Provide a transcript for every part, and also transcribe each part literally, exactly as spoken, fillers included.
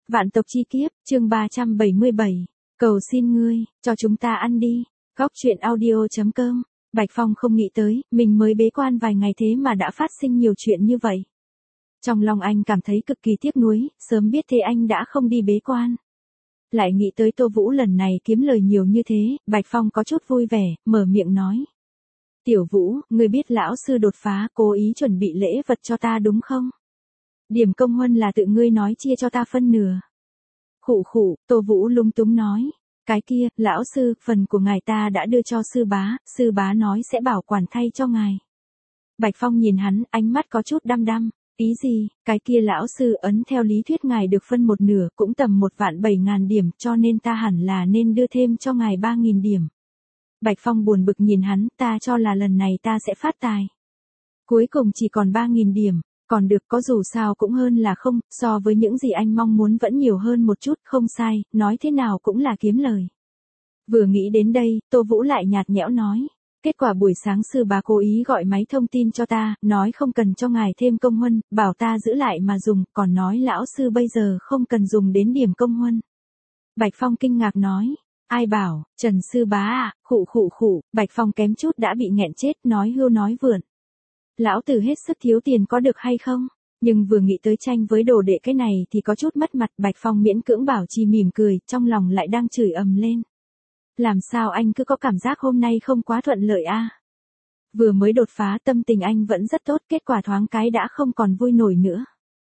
Vạn tộc chi kiếp, chương ba trăm bảy mươi bảy. Cầu xin ngươi, cho chúng ta ăn đi. Góc truyện audio chấm com. Bạch Phong không nghĩ tới, mình mới bế quan vài ngày thế mà đã phát sinh nhiều chuyện như vậy. Trong lòng anh cảm thấy cực kỳ tiếc nuối, sớm biết thế anh đã không đi bế quan. Lại nghĩ tới Tô Vũ lần này kiếm lời nhiều như thế, Bạch Phong có chút vui vẻ, mở miệng nói. Tiểu Vũ, ngươi biết lão sư đột phá cố ý chuẩn bị lễ vật cho ta đúng không? Điểm công huân là tự ngươi nói chia cho ta phân nửa. Khụ khụ, Tô Vũ lung túng nói. Cái kia, lão sư, phần của ngài ta đã đưa cho sư bá, sư bá nói sẽ bảo quản thay cho ngài. Bạch Phong nhìn hắn, ánh mắt có chút đăm đăm. Ý gì, cái kia lão sư ấn theo lý thuyết ngài được phân một nửa cũng tầm một vạn bảy ngàn điểm cho nên ta hẳn là nên đưa thêm cho ngài ba nghìn điểm. Bạch Phong buồn bực nhìn hắn, ta cho là lần này ta sẽ phát tài. Cuối cùng chỉ còn ba nghìn điểm, còn được có dù sao cũng hơn là không, so với những gì anh mong muốn vẫn nhiều hơn một chút, không sai, nói thế nào cũng là kiếm lời. Vừa nghĩ đến đây, Tô Vũ lại nhạt nhẽo nói. Kết quả buổi sáng sư bá cố ý gọi máy thông tin cho ta, nói không cần cho ngài thêm công huân, bảo ta giữ lại mà dùng, còn nói lão sư bây giờ không cần dùng đến điểm công huân. Bạch Phong kinh ngạc nói, ai bảo, Trần sư bá à, khụ khụ khụ, Bạch Phong kém chút đã bị nghẹn chết, nói hưu nói vượn. Lão tử hết sức thiếu tiền có được hay không? Nhưng vừa nghĩ tới tranh với đồ đệ cái này thì có chút mất mặt, Bạch Phong miễn cưỡng bảo trì mỉm cười, trong lòng lại đang chửi ầm lên. Làm sao anh cứ có cảm giác hôm nay không quá thuận lợi a? À? Vừa mới đột phá tâm tình anh vẫn rất tốt, kết quả thoáng cái đã không còn vui nổi nữa.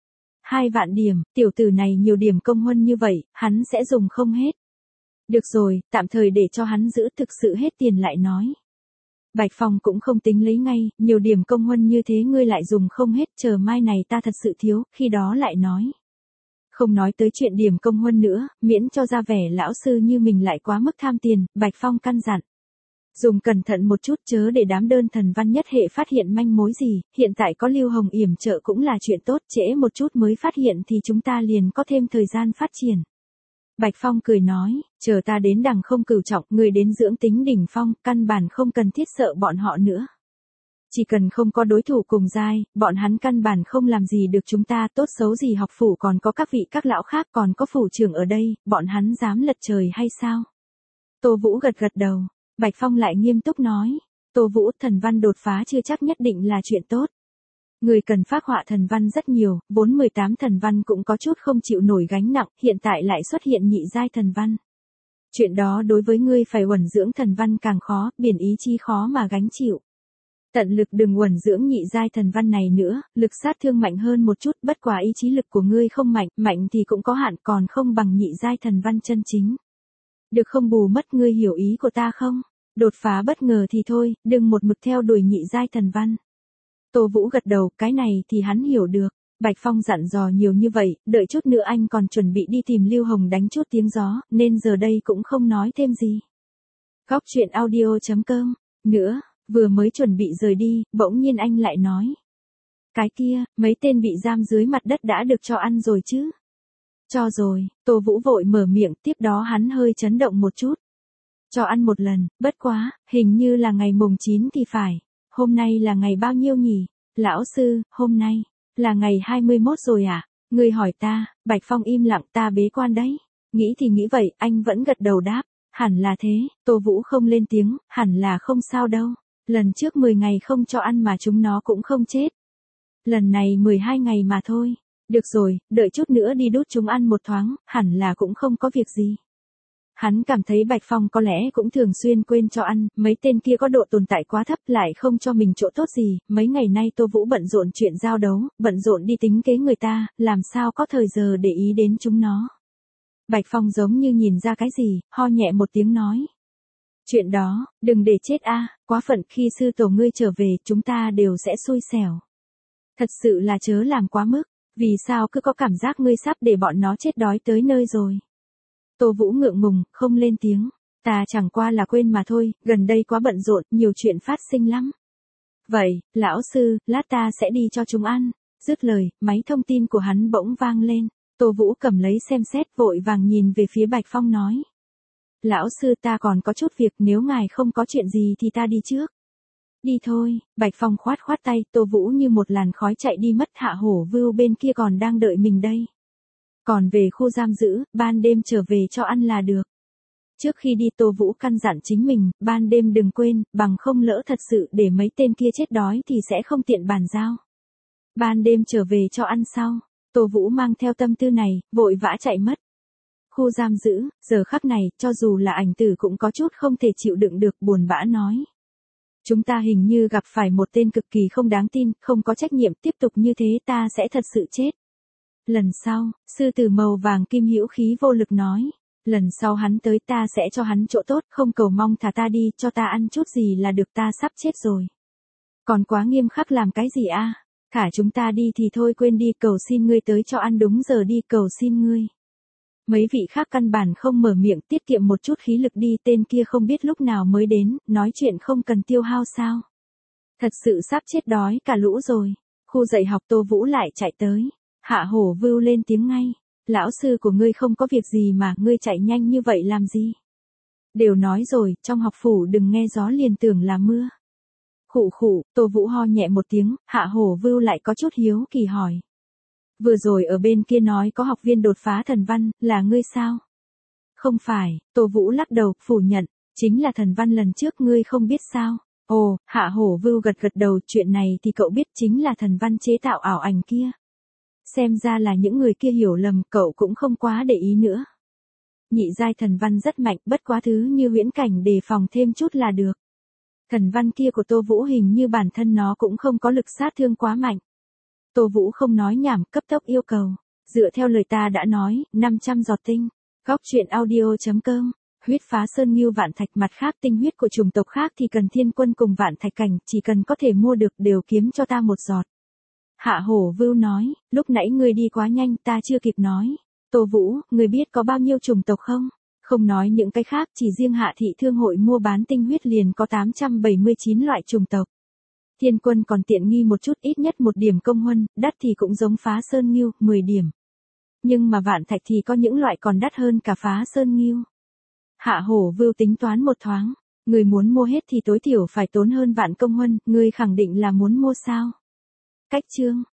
Hai vạn điểm, tiểu tử này nhiều điểm công huân như vậy, hắn sẽ dùng không hết. Được rồi, tạm thời để cho hắn giữ, thực sự hết tiền lại nói. Bạch Phong cũng không tính lấy ngay, nhiều điểm công huân như thế ngươi lại dùng không hết, chờ mai này ta thật sự thiếu, khi đó lại nói. Không nói tới chuyện điểm công huân nữa, miễn cho ra vẻ lão sư như mình lại quá mức tham tiền, Bạch Phong căn dặn. Dùng cẩn thận một chút chớ để đám đơn thần văn nhất hệ phát hiện manh mối gì, hiện tại có Lưu Hồng yểm trợ cũng là chuyện tốt, trễ một chút mới phát hiện thì chúng ta liền có thêm thời gian phát triển. Bạch Phong cười nói, chờ ta đến đằng không cửu trọng, người đến dưỡng tính đỉnh phong, căn bản không cần thiết sợ bọn họ nữa. Chỉ cần không có đối thủ cùng giai, bọn hắn căn bản không làm gì được chúng ta, tốt xấu gì học phủ còn có các vị các lão khác, còn có phủ trưởng ở đây, bọn hắn dám lật trời hay sao? Tô Vũ gật gật đầu, Bạch Phong lại nghiêm túc nói, Tô Vũ, thần văn đột phá chưa chắc nhất định là chuyện tốt. Người cần phác họa thần văn rất nhiều, vốn mười tám thần văn cũng có chút không chịu nổi gánh nặng, hiện tại lại xuất hiện nhị giai thần văn. Chuyện đó đối với ngươi phải uẩn dưỡng thần văn càng khó, biển ý chí khó mà gánh chịu. Tận lực đừng uẩn dưỡng nhị giai thần văn này nữa, lực sát thương mạnh hơn một chút, bất quá ý chí lực của ngươi không mạnh, mạnh thì cũng có hạn, còn không bằng nhị giai thần văn chân chính. Được không bù mất, ngươi hiểu ý của ta không? Đột phá bất ngờ thì thôi, đừng một mực theo đuổi nhị giai thần văn. Tô Vũ gật đầu, cái này thì hắn hiểu được. Bạch Phong dặn dò nhiều như vậy, đợi chút nữa anh còn chuẩn bị đi tìm Lưu Hồng đánh chút tiếng gió, nên giờ đây cũng không nói thêm gì. Góc truyện audio chấm com. Nữa, vừa mới chuẩn bị rời đi, bỗng nhiên anh lại nói. Cái kia, mấy tên bị giam dưới mặt đất đã được cho ăn rồi chứ? Cho rồi, Tô Vũ vội mở miệng, tiếp đó hắn hơi chấn động một chút. Cho ăn một lần, bất quá, hình như là ngày mùng chín thì phải. Hôm nay là ngày bao nhiêu nhỉ? Lão sư, hôm nay, là ngày hai mươi mốt rồi à? Người hỏi ta, Bạch Phong im lặng, ta bế quan đấy. Nghĩ thì nghĩ vậy, anh vẫn gật đầu đáp. Hẳn là thế, Tô Vũ không lên tiếng, hẳn là không sao đâu. Lần trước mười ngày không cho ăn mà chúng nó cũng không chết. Lần này mười hai ngày mà thôi. Được rồi, đợi chút nữa đi đút chúng ăn một thoáng, hẳn là cũng không có việc gì. Hắn cảm thấy Bạch Phong có lẽ cũng thường xuyên quên cho ăn, mấy tên kia có độ tồn tại quá thấp lại không cho mình chỗ tốt gì, mấy ngày nay Tô Vũ bận rộn chuyện giao đấu, bận rộn đi tính kế người ta, làm sao có thời giờ để ý đến chúng nó. Bạch Phong giống như nhìn ra cái gì, ho nhẹ một tiếng nói. Chuyện đó, đừng để chết a, quá phận, khi sư tổ ngươi trở về, chúng ta đều sẽ xui xẻo. Thật sự là chớ làm quá mức, vì sao cứ có cảm giác ngươi sắp để bọn nó chết đói tới nơi rồi. Tô Vũ ngượng ngùng, không lên tiếng. Ta chẳng qua là quên mà thôi, gần đây quá bận rộn, nhiều chuyện phát sinh lắm. Vậy, lão sư, lát ta sẽ đi cho chúng ăn. Dứt lời, máy thông tin của hắn bỗng vang lên. Tô Vũ cầm lấy xem xét, vội vàng nhìn về phía Bạch Phong nói. Lão sư, ta còn có chút việc, nếu ngài không có chuyện gì thì ta đi trước. Đi thôi, Bạch Phong khoát khoát tay, Tô Vũ như một làn khói chạy đi mất, Hạ Hổ Vưu bên kia còn đang đợi mình đây. Còn về khu giam giữ, ban đêm trở về cho ăn là được. Trước khi đi Tô Vũ căn dặn chính mình, ban đêm đừng quên, bằng không lỡ thật sự để mấy tên kia chết đói thì sẽ không tiện bàn giao. Ban đêm trở về cho ăn sau, Tô Vũ mang theo tâm tư này, vội vã chạy mất. Khu giam giữ, giờ khắc này, cho dù là ảnh tử cũng có chút không thể chịu đựng được, buồn bã nói. Chúng ta hình như gặp phải một tên cực kỳ không đáng tin, không có trách nhiệm, tiếp tục như thế ta sẽ thật sự chết. Lần sau, sư tử màu vàng kim hữu khí vô lực nói. Lần sau hắn tới ta sẽ cho hắn chỗ tốt, không cầu mong thả ta đi, cho ta ăn chút gì là được, ta sắp chết rồi. Còn quá nghiêm khắc làm cái gì a? Thả chúng ta đi thì thôi, quên đi, cầu xin ngươi tới cho ăn đúng giờ đi, cầu xin ngươi. Mấy vị khác căn bản không mở miệng, tiết kiệm một chút khí lực đi, tên kia không biết lúc nào mới đến, nói chuyện không cần tiêu hao sao. Thật sự sắp chết đói cả lũ rồi. Khu dạy học Tô Vũ lại chạy tới. Hạ Hổ Vưu lên tiếng ngay. Lão sư của ngươi không có việc gì mà, ngươi chạy nhanh như vậy làm gì? Đều nói rồi, trong học phủ đừng nghe gió liền tưởng là mưa. Khụ khụ, Tô Vũ ho nhẹ một tiếng, Hạ Hổ Vưu lại có chút hiếu kỳ hỏi. Vừa rồi ở bên kia nói có học viên đột phá thần văn, là ngươi sao? Không phải, Tô Vũ lắc đầu, phủ nhận, chính là thần văn lần trước ngươi không biết sao? Ồ, Hạ Hổ Vưu gật gật đầu, chuyện này thì cậu biết, chính là thần văn chế tạo ảo ảnh kia. Xem ra là những người kia hiểu lầm, cậu cũng không quá để ý nữa. Nhị giai thần văn rất mạnh, bất quá thứ như huyễn cảnh đề phòng thêm chút là được. Thần văn kia của Tô Vũ hình như bản thân nó cũng không có lực sát thương quá mạnh. Tô Vũ không nói nhảm, cấp tốc yêu cầu. Dựa theo lời ta đã nói, năm trăm giọt tinh. Góc truyện audio chấm com. Huyết phá sơn nghiêu vạn thạch, mặt khác tinh huyết của chủng tộc khác thì cần thiên quân cùng vạn thạch cảnh, chỉ cần có thể mua được đều kiếm cho ta một giọt. Hạ Hổ Vưu nói, lúc nãy ngươi đi quá nhanh, ta chưa kịp nói. Tô Vũ, ngươi biết có bao nhiêu chủng tộc không? Không nói những cái khác, chỉ riêng Hạ thị thương hội mua bán tinh huyết liền có tám trăm bảy mươi chín loại chủng tộc. Thiên quân còn tiện nghi một chút, ít nhất một điểm công huân, đắt thì cũng giống phá sơn nghiêu, mười điểm. Nhưng mà vạn thạch thì có những loại còn đắt hơn cả phá sơn nghiêu. Hạ Hổ Vưu tính toán một thoáng, người muốn mua hết thì tối thiểu phải tốn hơn vạn công huân, ngươi khẳng định là muốn mua sao? Cách chương